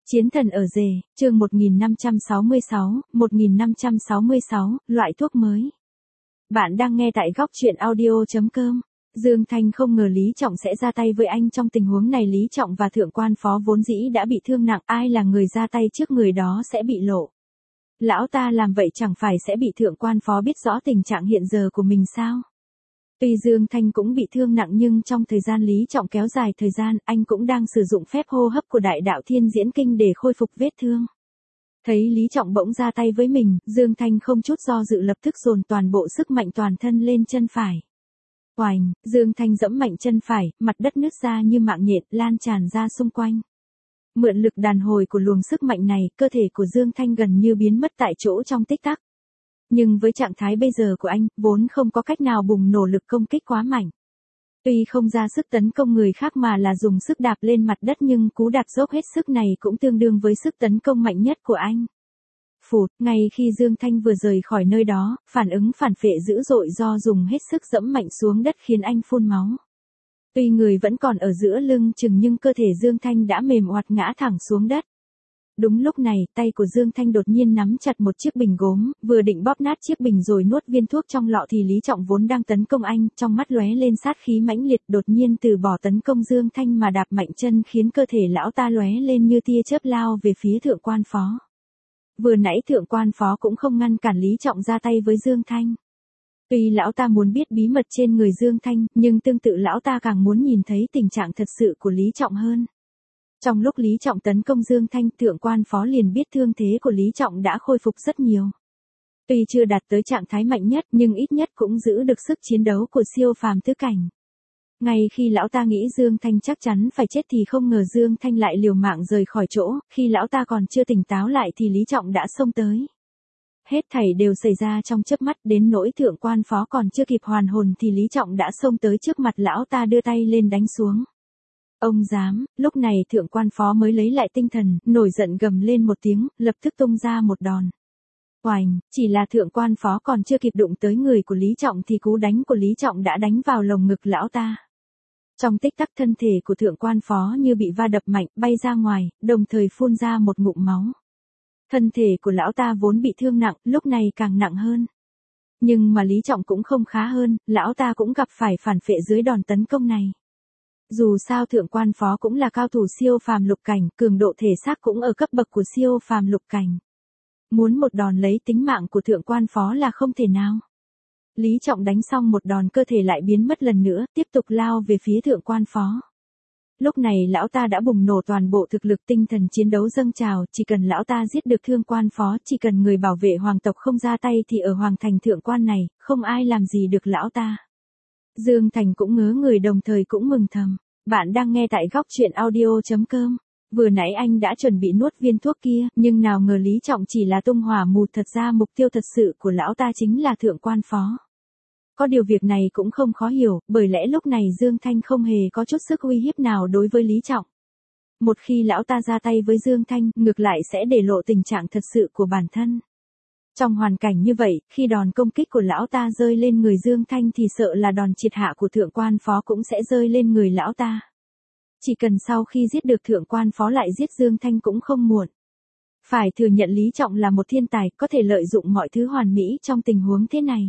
Chiến thần ở rể, chương 1566, loại thuốc mới. Bạn đang nghe tại góc truyện audio.com. Dương Thanh không ngờ Lý Trọng sẽ ra tay với anh trong tình huống này. Lý Trọng và thượng quan phó vốn dĩ đã bị thương nặng, ai là người ra tay trước người đó sẽ bị lộ. Lão ta làm vậy chẳng phải sẽ bị thượng quan phó biết rõ tình trạng hiện giờ của mình sao? Tuy Dương Thanh cũng bị thương nặng nhưng trong thời gian Lý Trọng kéo dài thời gian, anh cũng đang sử dụng phép hô hấp của Đại Đạo Thiên Diễn Kinh để khôi phục vết thương. Thấy Lý Trọng bỗng ra tay với mình, Dương Thanh không chút do dự lập tức dồn toàn bộ sức mạnh toàn thân lên chân phải. Oành, Dương Thanh giẫm mạnh chân phải, mặt đất nứt ra như mạng nhện lan tràn ra xung quanh. Mượn lực đàn hồi của luồng sức mạnh này, cơ thể của Dương Thanh gần như biến mất tại chỗ trong tích tắc. Nhưng với trạng thái bây giờ của anh, vốn không có cách nào bùng nổ lực công kích quá mạnh. Tuy không ra sức tấn công người khác mà là dùng sức đạp lên mặt đất nhưng cú đạp dốc hết sức này cũng tương đương với sức tấn công mạnh nhất của anh. Phụt, ngay khi Dương Thanh vừa rời khỏi nơi đó, phản ứng phản phệ dữ dội do dùng hết sức dẫm mạnh xuống đất khiến anh phun máu. Tuy người vẫn còn ở giữa lưng chừng nhưng cơ thể Dương Thanh đã mềm oặt ngã thẳng xuống đất. Đúng lúc này, tay của Dương Thanh đột nhiên nắm chặt một chiếc bình gốm, vừa định bóp nát chiếc bình rồi nuốt viên thuốc trong lọ thì Lý Trọng vốn đang tấn công anh, trong mắt lóe lên sát khí mãnh liệt, đột nhiên từ bỏ tấn công Dương Thanh mà đạp mạnh chân khiến cơ thể lão ta lóe lên như tia chớp lao về phía thượng quan phó. Vừa nãy thượng quan phó cũng không ngăn cản Lý Trọng ra tay với Dương Thanh. Tuy lão ta muốn biết bí mật trên người Dương Thanh, nhưng tương tự lão ta càng muốn nhìn thấy tình trạng thật sự của Lý Trọng hơn. Trong lúc Lý Trọng tấn công Dương Thanh, thượng quan phó liền biết thương thế của Lý Trọng đã khôi phục rất nhiều. Tuy chưa đạt tới trạng thái mạnh nhất nhưng ít nhất cũng giữ được sức chiến đấu của siêu phàm tứ cảnh. Ngay khi lão ta nghĩ Dương Thanh chắc chắn phải chết thì không ngờ Dương Thanh lại liều mạng rời khỏi chỗ, khi lão ta còn chưa tỉnh táo lại thì Lý Trọng đã xông tới. Hết thảy đều xảy ra trong chớp mắt, đến nỗi thượng quan phó còn chưa kịp hoàn hồn thì Lý Trọng đã xông tới trước mặt lão ta đưa tay lên đánh xuống. Ông dám, lúc này thượng quan phó mới lấy lại tinh thần, nổi giận gầm lên một tiếng, lập tức tung ra một đòn. Oành, chỉ là thượng quan phó còn chưa kịp đụng tới người của Lý Trọng thì cú đánh của Lý Trọng đã đánh vào lồng ngực lão ta. Trong tích tắc thân thể của thượng quan phó như bị va đập mạnh, bay ra ngoài, đồng thời phun ra một ngụm máu. Thân thể của lão ta vốn bị thương nặng, lúc này càng nặng hơn. Nhưng mà Lý Trọng cũng không khá hơn, lão ta cũng gặp phải phản phệ dưới đòn tấn công này. Dù sao thượng quan phó cũng là cao thủ siêu phàm lục cảnh, cường độ thể xác cũng ở cấp bậc của siêu phàm lục cảnh. Muốn một đòn lấy tính mạng của thượng quan phó là không thể nào. Lý Trọng đánh xong một đòn cơ thể lại biến mất lần nữa, tiếp tục lao về phía thượng quan phó. Lúc này lão ta đã bùng nổ toàn bộ thực lực, tinh thần chiến đấu dâng trào, chỉ cần lão ta giết được thượng quan phó, chỉ cần người bảo vệ hoàng tộc không ra tay thì ở hoàng thành thượng quan này, không ai làm gì được lão ta. Dương Thành cũng ngớ người đồng thời cũng mừng thầm. Bạn đang nghe tại góc truyện audio.com. Vừa nãy anh đã chuẩn bị nuốt viên thuốc kia, nhưng nào ngờ Lý Trọng chỉ là tung hỏa mù, thật ra mục tiêu thật sự của lão ta chính là thượng quan phó. Có điều việc này cũng không khó hiểu, bởi lẽ lúc này Dương Thanh không hề có chút sức uy hiếp nào đối với Lý Trọng. Một khi lão ta ra tay với Dương Thanh, ngược lại sẽ để lộ tình trạng thật sự của bản thân. Trong hoàn cảnh như vậy, khi đòn công kích của lão ta rơi lên người Dương Thanh thì sợ là đòn triệt hạ của thượng quan phó cũng sẽ rơi lên người lão ta. Chỉ cần sau khi giết được thượng quan phó lại giết Dương Thanh cũng không muộn. Phải thừa nhận Lý Trọng là một thiên tài, có thể lợi dụng mọi thứ hoàn mỹ trong tình huống thế này.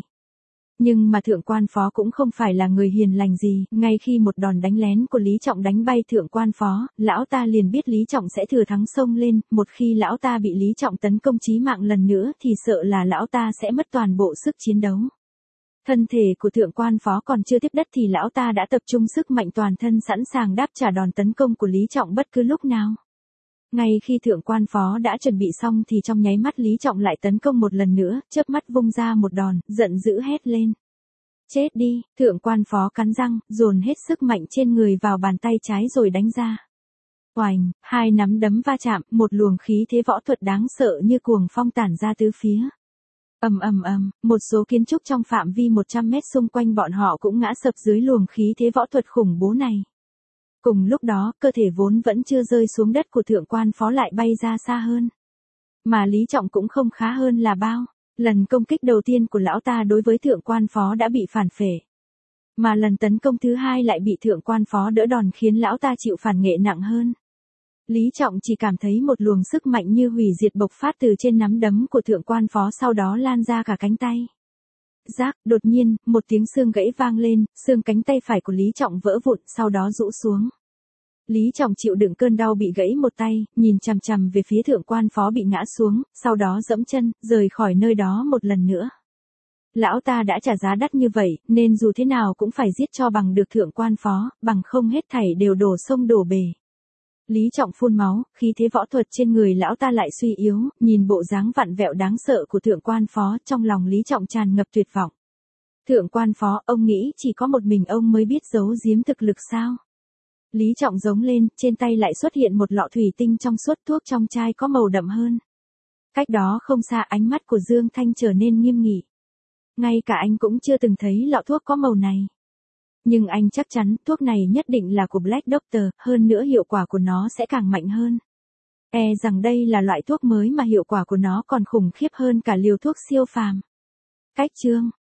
Nhưng mà thượng quan phó cũng không phải là người hiền lành gì, ngay khi một đòn đánh lén của Lý Trọng đánh bay thượng quan phó, lão ta liền biết Lý Trọng sẽ thừa thắng xông lên, một khi lão ta bị Lý Trọng tấn công chí mạng lần nữa thì sợ là lão ta sẽ mất toàn bộ sức chiến đấu. Thân thể của thượng quan phó còn chưa tiếp đất thì lão ta đã tập trung sức mạnh toàn thân sẵn sàng đáp trả đòn tấn công của Lý Trọng bất cứ lúc nào. Ngay khi thượng quan phó đã chuẩn bị xong thì trong nháy mắt Lý Trọng lại tấn công một lần nữa, chớp mắt vung ra một đòn, giận dữ hét lên. Chết đi, thượng quan phó cắn răng, dồn hết sức mạnh trên người vào bàn tay trái rồi đánh ra. Oành, hai nắm đấm va chạm, một luồng khí thế võ thuật đáng sợ như cuồng phong tản ra tứ phía. Một số kiến trúc trong phạm vi 100 mét xung quanh bọn họ cũng ngã sập dưới luồng khí thế võ thuật khủng bố này. Cùng lúc đó, cơ thể vốn vẫn chưa rơi xuống đất của thượng quan phó lại bay ra xa hơn. Mà Lý Trọng cũng không khá hơn là bao. Lần công kích đầu tiên của lão ta đối với thượng quan phó đã bị phản phệ. Mà lần tấn công thứ hai lại bị thượng quan phó đỡ đòn khiến lão ta chịu phản nghệ nặng hơn. Lý Trọng chỉ cảm thấy một luồng sức mạnh như hủy diệt bộc phát từ trên nắm đấm của thượng quan phó, sau đó lan ra cả cánh tay. Rác, đột nhiên, một tiếng xương gãy vang lên, xương cánh tay phải của Lý Trọng vỡ vụn, sau đó rũ xuống. Lý Trọng chịu đựng cơn đau bị gãy một tay, nhìn chằm chằm về phía thượng quan phó bị ngã xuống, sau đó giẫm chân, rời khỏi nơi đó một lần nữa. Lão ta đã trả giá đắt như vậy, nên dù thế nào cũng phải giết cho bằng được thượng quan phó, bằng không hết thảy đều đổ sông đổ bể. Lý Trọng phun máu, khí thế võ thuật trên người lão ta lại suy yếu, nhìn bộ dáng vặn vẹo đáng sợ của thượng quan phó, trong lòng Lý Trọng tràn ngập tuyệt vọng. Thượng quan phó, ông nghĩ chỉ có một mình ông mới biết giấu giếm thực lực sao? Lý Trọng giống lên, trên tay lại xuất hiện một lọ thủy tinh trong suốt, thuốc trong chai có màu đậm hơn. Cách đó không xa, ánh mắt của Dương Thanh trở nên nghiêm nghị. Ngay cả anh cũng chưa từng thấy lọ thuốc có màu này. Nhưng anh chắc chắn thuốc này nhất định là của Black Doctor, hơn nữa hiệu quả của nó sẽ càng mạnh hơn. Rằng đây là loại thuốc mới mà hiệu quả của nó còn khủng khiếp hơn cả liều thuốc siêu phàm. Cách chương